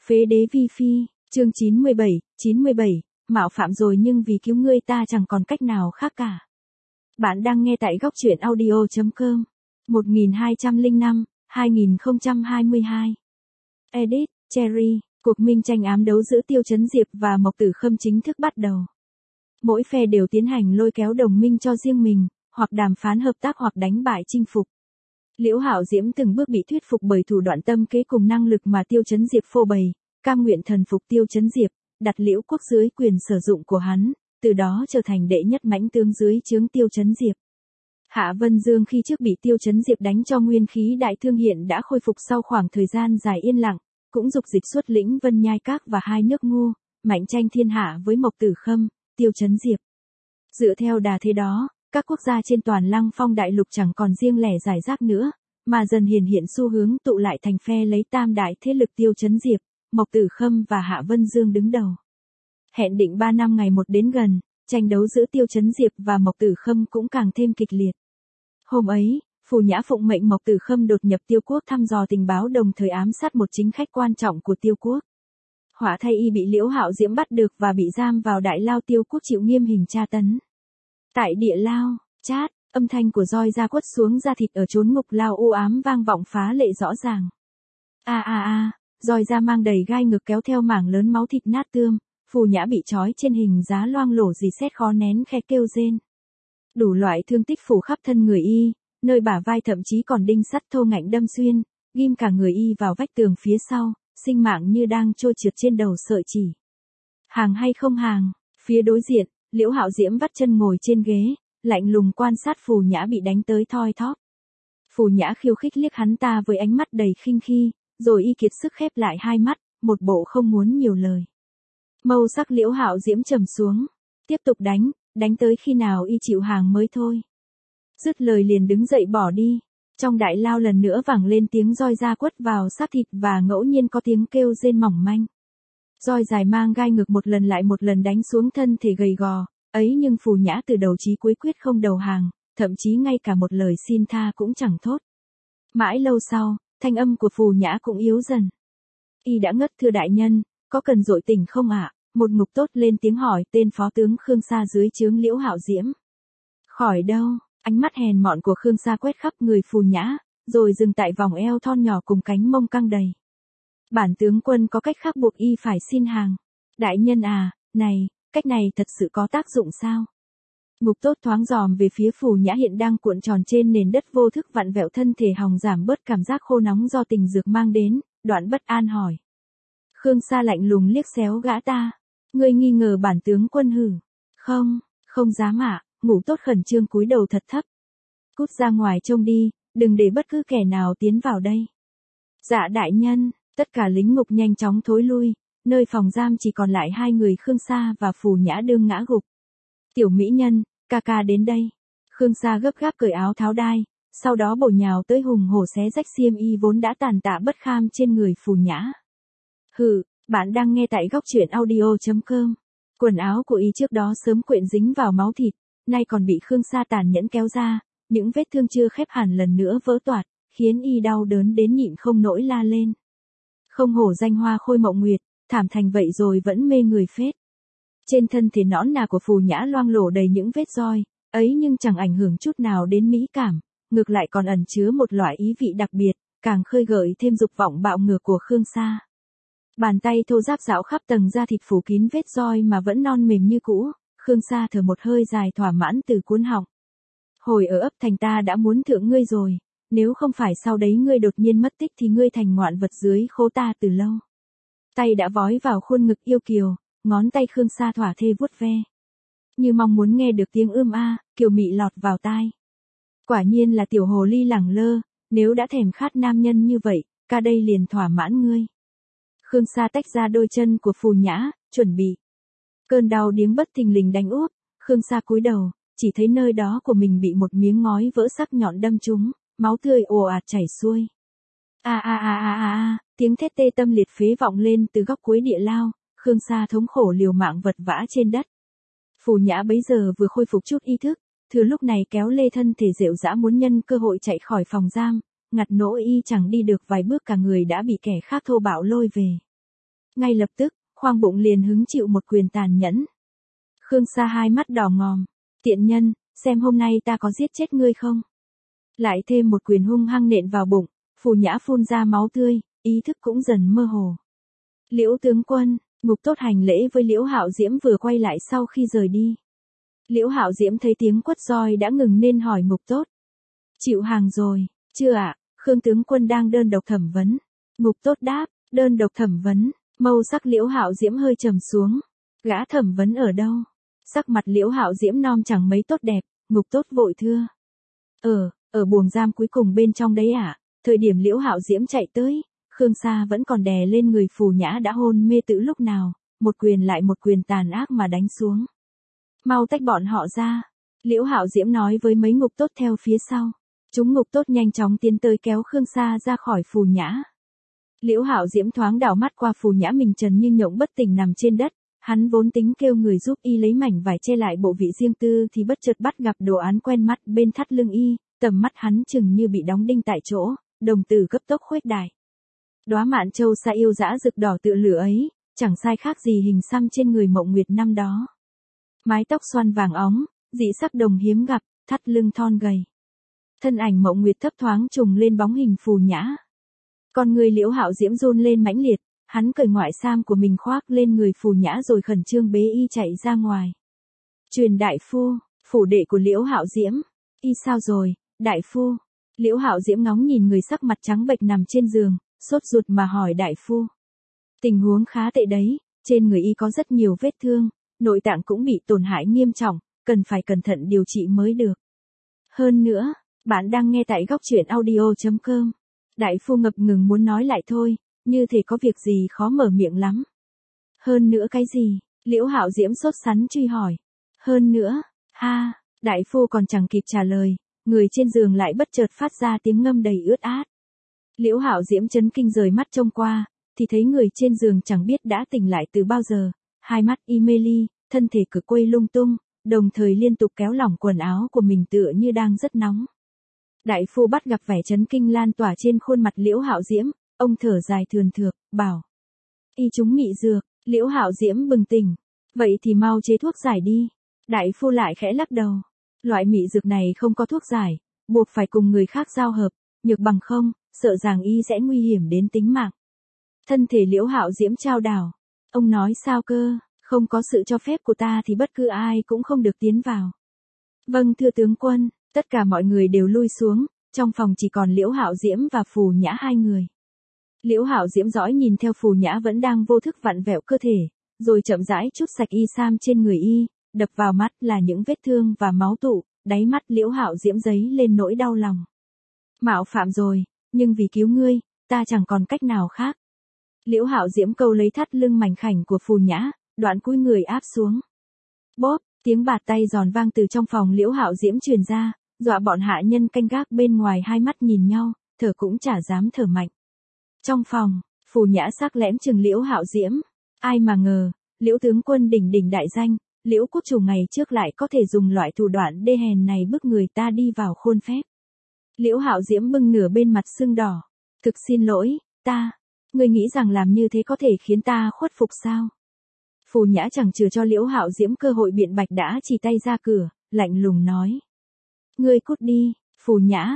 Phế đế vi phi, chương 97, mạo phạm rồi nhưng vì cứu ngươi ta chẳng còn cách nào khác cả. Bạn đang nghe tại góc truyện audio.com. 1205, 2022. Edit, Cherry, cuộc minh tranh ám đấu giữa Tiêu Chấn Diệp và Mộc Tử Khâm chính thức bắt đầu. Mỗi phe đều tiến hành lôi kéo đồng minh cho riêng mình, hoặc đàm phán hợp tác hoặc đánh bại chinh phục. Liễu Hạo Diễm từng bước bị thuyết phục bởi thủ đoạn tâm kế cùng năng lực mà Tiêu Chấn Diệp phô bày, cam nguyện thần phục Tiêu Chấn Diệp, đặt Liễu Quốc dưới quyền sử dụng của hắn, từ đó trở thành đệ nhất mãnh tướng dưới trướng Tiêu Chấn Diệp. Hạ Vân Dương khi trước bị Tiêu Chấn Diệp đánh cho nguyên khí đại thương hiện đã khôi phục sau khoảng thời gian dài yên lặng, cũng dục dịch xuất lĩnh Vân Nhai Các và hai nước Ngô, Mạnh tranh thiên hạ với Mộc Tử Khâm, Tiêu Chấn Diệp. Dựa theo đà thế đó, các quốc gia trên toàn Lăng Phong đại lục chẳng còn riêng lẻ giải rác nữa, mà dần hiện xu hướng tụ lại thành phe lấy tam đại thế lực Tiêu Chấn Diệp, Mộc Tử Khâm và Hạ Vân Dương đứng đầu. Hẹn định 3 năm ngày một đến gần, tranh đấu giữa Tiêu Chấn Diệp và Mộc Tử Khâm cũng càng thêm kịch liệt. Hôm ấy, Phù Nhã phụng mệnh Mộc Tử Khâm đột nhập Tiêu Quốc thăm dò tình báo đồng thời ám sát một chính khách quan trọng của Tiêu Quốc. Hỏa thay y bị Liễu Hạo Diễm bắt được và bị giam vào đại lao Tiêu Quốc chịu nghiêm hình tra tấn. Tại địa lao, chát, âm thanh của roi da quất xuống da thịt ở chốn ngục lao u ám vang vọng phá lệ rõ ràng. Roi da mang đầy gai ngực kéo theo mảng lớn máu thịt nát tươm, Phù Nhã bị trói trên hình giá loang lổ rỉ sét khó nén khe kêu rên. Đủ loại thương tích phủ khắp thân người y, nơi bả vai thậm chí còn đinh sắt thô ngạnh đâm xuyên, ghim cả người y vào vách tường phía sau, sinh mạng như đang trôi trượt trên đầu sợi chỉ. Hàng hay không hàng, phía đối diện, Liễu Hạo Diễm vắt chân ngồi trên ghế, lạnh lùng quan sát Phù Nhã bị đánh tới thoi thóp. Phù Nhã khiêu khích liếc hắn ta với ánh mắt đầy khinh khi, rồi y kiệt sức khép lại hai mắt, một bộ không muốn nhiều lời. Mâu sắc Liễu Hạo Diễm trầm xuống, tiếp tục đánh tới khi nào y chịu hàng mới thôi. Dứt lời liền đứng dậy bỏ đi. Trong đại lao lần nữa vang lên tiếng roi da quất vào xác thịt và ngẫu nhiên có tiếng kêu rên mỏng manh. Roi dài mang gai ngực một lần lại một lần đánh xuống thân thể gầy gò, ấy nhưng Phù Nhã từ đầu chí cuối quyết không đầu hàng, thậm chí ngay cả một lời xin tha cũng chẳng thốt. Mãi lâu sau, thanh âm của Phù Nhã cũng yếu dần. Y đã ngất thưa đại nhân, có cần dội tỉnh không ạ? Một ngục tốt lên tiếng hỏi tên phó tướng Khương Sa dưới trướng Liễu Hạo Diễm. Khỏi đâu, ánh mắt hèn mọn của Khương Sa quét khắp người Phù Nhã, rồi dừng tại vòng eo thon nhỏ cùng cánh mông căng đầy. Bản tướng quân có cách khác buộc y phải xin hàng. Đại nhân à, này, cách này thật sự có tác dụng sao? Ngục tốt thoáng dòm về phía Phù Nhã hiện đang cuộn tròn trên nền đất vô thức vặn vẹo thân thể hòng giảm bớt cảm giác khô nóng do tình dược mang đến, đoạn bất an hỏi. Khương Sa lạnh lùng liếc xéo gã ta. Ngươi nghi ngờ bản tướng quân hử? Không dám ạ, ngủ tốt khẩn trương cúi đầu thật thấp. Cút ra ngoài trông đi, đừng để bất cứ kẻ nào tiến vào đây. Dạ đại nhân, tất cả lính ngục nhanh chóng thối lui, nơi phòng giam chỉ còn lại hai người Khương Sa và Phù Nhã đương ngã gục. Tiểu mỹ nhân, ca ca đến đây. Khương Sa gấp gáp cởi áo tháo đai, sau đó bổ nhào tới hùng hổ xé rách xiêm y vốn đã tàn tạ bất kham trên người Phù Nhã. Hừ, bạn đang nghe tại góc truyện audio.com. Quần áo của y trước đó sớm quyện dính vào máu thịt, nay còn bị Khương Sa tàn nhẫn kéo ra, những vết thương chưa khép hẳn lần nữa vỡ toạc, khiến y đau đớn đến nhịn không nổi la lên. Không hổ danh hoa khôi mộng nguyệt, thảm thành vậy rồi vẫn mê người phết. Trên thân thể nõn nà của Phù Nhã loang lổ đầy những vết roi, ấy nhưng chẳng ảnh hưởng chút nào đến mỹ cảm, ngược lại còn ẩn chứa một loại ý vị đặc biệt, càng khơi gợi thêm dục vọng bạo ngược của Khương Sa. Bàn tay thô ráp rảo khắp tầng da thịt phủ kín vết roi mà vẫn non mềm như cũ, Khương Sa thở một hơi dài thỏa mãn từ cuốn họng. Hồi ở ấp thành ta đã muốn thượng ngươi rồi, nếu không phải sau đấy ngươi đột nhiên mất tích thì ngươi thành ngoạn vật dưới khố ta từ lâu. Tay đã vói vào khuôn ngực yêu kiều, ngón tay Khương Sa thỏa thê vuốt ve. Như mong muốn nghe được tiếng kiều mị lọt vào tai. Quả nhiên là tiểu hồ ly lẳng lơ, nếu đã thèm khát nam nhân như vậy, ca đây liền thỏa mãn ngươi. Khương Sa tách ra đôi chân của Phù Nhã, chuẩn bị. Cơn đau điếng bất thình lình đánh úp, Khương Sa cúi đầu, chỉ thấy nơi đó của mình bị một miếng ngói vỡ sắc nhọn đâm trúng, máu tươi ồ ạt chảy xuôi. Tiếng thét tê tâm liệt phế vọng lên từ góc cuối địa lao, Khương Sa thống khổ liều mạng vật vã trên đất. Phù Nhã bấy giờ vừa khôi phục chút ý thức, thừa lúc này kéo lê thân thể rệu rã muốn nhân cơ hội chạy khỏi phòng giam, ngặt nỗi y chẳng đi được vài bước cả người đã bị kẻ khác thô bạo lôi về. Ngay lập tức, khoang bụng liền hứng chịu một quyền tàn nhẫn. Khương Sa hai mắt đỏ ngòm. Tiện nhân, xem hôm nay ta có giết chết ngươi không? Lại thêm một quyền hung hăng nện vào bụng, Phù Nhã phun ra máu tươi, ý thức cũng dần mơ hồ. Liễu tướng quân, Ngục Tốt hành lễ với Liễu Hạo Diễm vừa quay lại sau khi rời đi. Liễu Hạo Diễm thấy tiếng quất roi đã ngừng nên hỏi Ngục Tốt. Chịu hàng rồi, chưa ạ? Khương tướng quân đang đơn độc thẩm vấn. Ngục Tốt đáp, đơn độc thẩm vấn. Mâu sắc Liễu Hạo Diễm hơi trầm xuống. Gã thẩm vấn ở đâu? Sắc mặt Liễu Hạo Diễm non chẳng mấy tốt đẹp, Ngục Tốt vội thưa. Ở buồng giam cuối cùng bên trong đấy ạ. Thời điểm Liễu Hạo Diễm chạy tới, Khương Sa vẫn còn đè lên người Phù Nhã đã hôn mê từ lúc nào, một quyền lại một quyền tàn ác mà đánh xuống. Mau tách bọn họ ra. Liễu Hạo Diễm nói với mấy Ngục Tốt theo phía sau. Chúng Ngục Tốt nhanh chóng tiến tới kéo Khương Sa ra khỏi Phù Nhã. Liễu Hạo Diễm thoáng đảo mắt qua Phù Nhã mình trần như nhộng bất tỉnh nằm trên đất. Hắn vốn tính kêu người giúp y lấy mảnh vải che lại bộ vị riêng tư thì bất chợt bắt gặp đồ án quen mắt bên thắt lưng y, tầm mắt hắn chừng như bị đóng đinh tại chỗ, đồng tử cấp tốc khuếch đại. Đóa mạn châu sa yêu dã rực đỏ tựa lửa ấy, chẳng sai khác gì hình xăm trên người Mộng Nguyệt năm đó. Mái tóc xoăn vàng óng, dị sắc đồng hiếm gặp, thắt lưng thon gầy. Thân ảnh Mộng Nguyệt thấp thoáng trùng lên bóng hình Phù Nhã. Con người Liễu Hạo Diễm run lên mãnh liệt, hắn cởi ngoại sam của mình khoác lên người Phù Nhã rồi khẩn trương bế y chạy ra ngoài. Truyền đại phu, phủ đệ của Liễu Hạo Diễm. Y sao rồi, đại phu? Liễu Hạo Diễm ngóng nhìn người sắc mặt trắng bệch nằm trên giường, sốt ruột mà hỏi đại phu. Tình huống khá tệ đấy, trên người y có rất nhiều vết thương, nội tạng cũng bị tổn hại nghiêm trọng, cần phải cẩn thận điều trị mới được. Hơn nữa, bạn đang nghe tại góc truyện audio.com. Đại phu ngập ngừng muốn nói lại thôi, như thể có việc gì khó mở miệng lắm. Hơn nữa cái gì? Liễu Hạo Diễm sốt sắng truy hỏi. Hơn nữa, ha, đại phu còn chẳng kịp trả lời, người trên giường lại bất chợt phát ra tiếng ngâm đầy ướt át. Liễu Hạo Diễm chấn kinh rời mắt trông qua, thì thấy người trên giường chẳng biết đã tỉnh lại từ bao giờ, hai mắt y mê ly, thân thể cực quay lung tung, đồng thời liên tục kéo lỏng quần áo của mình tựa như đang rất nóng. Đại phu bắt gặp vẻ chấn kinh lan tỏa trên khuôn mặt Liễu Hạo Diễm, ông thở dài thườn thượt, bảo. Y chúng mị dược. Liễu Hạo Diễm bừng tỉnh. Vậy thì mau chế thuốc giải đi. Đại phu lại khẽ lắc đầu. Loại mị dược này không có thuốc giải, buộc phải cùng người khác giao hợp, nhược bằng không, sợ rằng y sẽ nguy hiểm đến tính mạng. Thân thể Liễu Hạo Diễm chao đảo. Ông nói sao cơ, không có sự cho phép của ta thì bất cứ ai cũng không được tiến vào. Vâng thưa tướng quân, tất cả mọi người đều lui xuống, trong phòng chỉ còn Liễu Hạo Diễm và Phù Nhã hai người. Liễu Hạo Diễm dõi nhìn theo Phù Nhã vẫn đang vô thức vặn vẹo cơ thể, rồi chậm rãi trút sạch y sam trên người y, đập vào mắt là những vết thương và máu tụ, đáy mắt Liễu Hạo Diễm dấy lên nỗi đau lòng. Mạo phạm rồi, nhưng vì cứu ngươi, ta chẳng còn cách nào khác. Liễu Hạo Diễm câu lấy thắt lưng mảnh khảnh của Phù Nhã, đoạn cúi người áp xuống. Bóp, tiếng bạt tay giòn vang từ trong phòng Liễu Hạo Diễm truyền ra, dọa bọn hạ nhân canh gác bên ngoài hai mắt nhìn nhau, thở cũng chả dám thở mạnh. Trong phòng, Phù Nhã sắc lẽm chừng Liễu Hạo Diễm. Ai mà ngờ, Liễu tướng quân đỉnh đỉnh đại danh, Liễu quốc chủ ngày trước lại có thể dùng loại thủ đoạn đê hèn này bức người ta đi vào khuôn phép. Liễu Hạo Diễm bưng nửa bên mặt sưng đỏ. Thực xin lỗi, ngươi nghĩ rằng làm như thế có thể khiến ta khuất phục sao? Phù Nhã chẳng chừa cho Liễu Hạo Diễm cơ hội biện bạch đã chỉ tay ra cửa, lạnh lùng nói. Ngươi cút đi, Phù Nhã,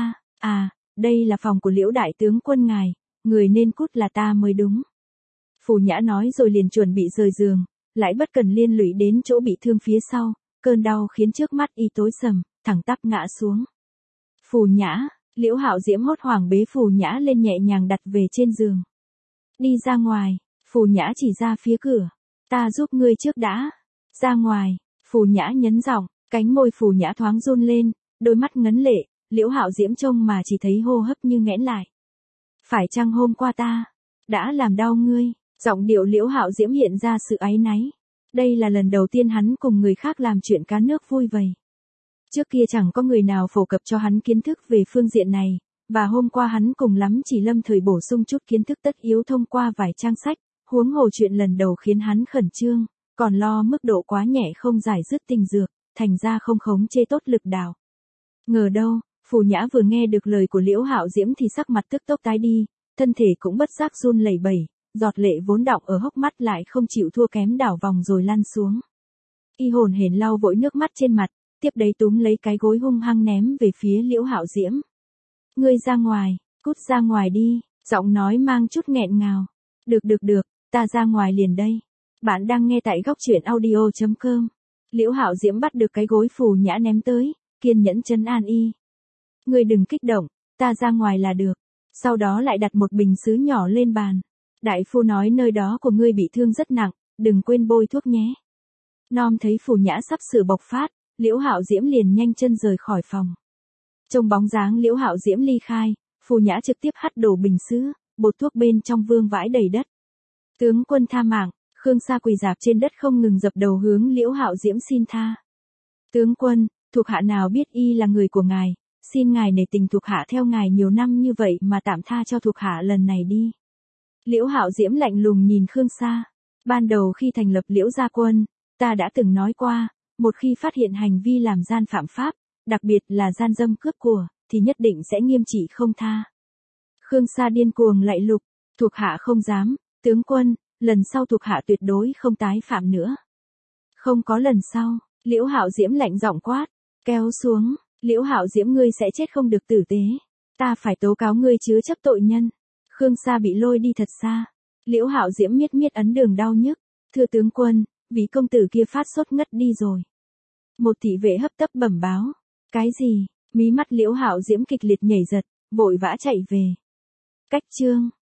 đây là phòng của Liễu đại tướng quân ngài, người nên cút là ta mới đúng. Phù Nhã nói rồi liền chuẩn bị rời giường, lại bất cần liên lụy đến chỗ bị thương phía sau, cơn đau khiến trước mắt y tối sầm, thẳng tắp ngã xuống. Phù Nhã, Liễu Hạo Diễm hốt hoảng bế Phù Nhã lên nhẹ nhàng đặt về trên giường. Đi ra ngoài, Phù Nhã chỉ ra phía cửa. Ta giúp ngươi trước đã. Ra ngoài, Phù Nhã nhấn giọng, cánh môi Phù Nhã thoáng run lên, đôi mắt ngấn lệ, Liễu Hạo Diễm trông mà chỉ thấy hô hấp như nghẽn lại. Phải chăng hôm qua ta đã làm đau ngươi? Giọng điệu Liễu Hạo Diễm hiện ra sự áy náy. Đây là lần đầu tiên hắn cùng người khác làm chuyện cá nước vui vầy. Trước kia chẳng có người nào phổ cập cho hắn kiến thức về phương diện này, và hôm qua hắn cùng lắm chỉ lâm thời bổ sung chút kiến thức tất yếu thông qua vài trang sách, huống hồ chuyện lần đầu khiến hắn khẩn trương, còn lo mức độ quá nhẹ không giải dứt tình dược, thành ra không khống chế tốt lực đạo. Ngờ đâu, Phù Nhã vừa nghe được lời của Liễu Hạo Diễm thì sắc mặt tức tốc tái đi, thân thể cũng bất giác run lẩy bẩy, giọt lệ vốn đọng ở hốc mắt lại không chịu thua kém đảo vòng rồi lăn xuống. Y hồn hển lau vội nước mắt trên mặt, tiếp đấy túm lấy cái gối hung hăng ném về phía Liễu Hạo Diễm. Ngươi ra ngoài, cút ra ngoài đi, giọng nói mang chút nghẹn ngào. Được, ta ra ngoài liền đây. Bạn đang nghe tại góc truyện audio.com. Liễu Hạo Diễm bắt được cái gối Phù Nhã ném tới, kiên nhẫn trấn an y. Ngươi đừng kích động, ta ra ngoài là được. Sau đó lại đặt một bình sứ nhỏ lên bàn. Đại phu nói nơi đó của ngươi bị thương rất nặng, đừng quên bôi thuốc nhé. Nom thấy Phù Nhã sắp sửa bộc phát, Liễu Hạo Diễm liền nhanh chân rời khỏi phòng. Trông bóng dáng Liễu Hạo Diễm ly khai, Phù Nhã trực tiếp hất đổ bình sứ, bột thuốc bên trong vương vãi đầy đất. Tướng quân tha mạng, Khương Sa quỳ rạp trên đất không ngừng dập đầu hướng Liễu Hạo Diễm xin tha. Tướng quân, thuộc hạ nào biết y là người của ngài, xin ngài nể tình thuộc hạ theo ngài nhiều năm như vậy mà tạm tha cho thuộc hạ lần này đi. Liễu Hạo Diễm lạnh lùng nhìn Khương Sa. Ban đầu khi thành lập Liễu gia quân, ta đã từng nói qua, một khi phát hiện hành vi làm gian phạm pháp, đặc biệt là gian dâm cướp của, thì nhất định sẽ nghiêm trị không tha. Khương Sa điên cuồng lạy lục, thuộc hạ không dám, tướng quân, lần sau thuộc hạ tuyệt đối không tái phạm nữa. Không có lần sau, Liễu Hạo Diễm lạnh giọng quát, kéo xuống, Liễu Hạo Diễm ngươi sẽ chết không được tử tế. Ta phải tố cáo ngươi chứa chấp tội nhân. Khương Sa bị lôi đi thật xa. Liễu Hạo Diễm miết ấn đường đau nhức. Thưa tướng quân, vị công tử kia phát sốt ngất đi rồi. Một thị vệ hấp tấp bẩm báo. Cái gì? Mí mắt Liễu Hạo Diễm kịch liệt nhảy giật, vội vã chạy về. Cách chương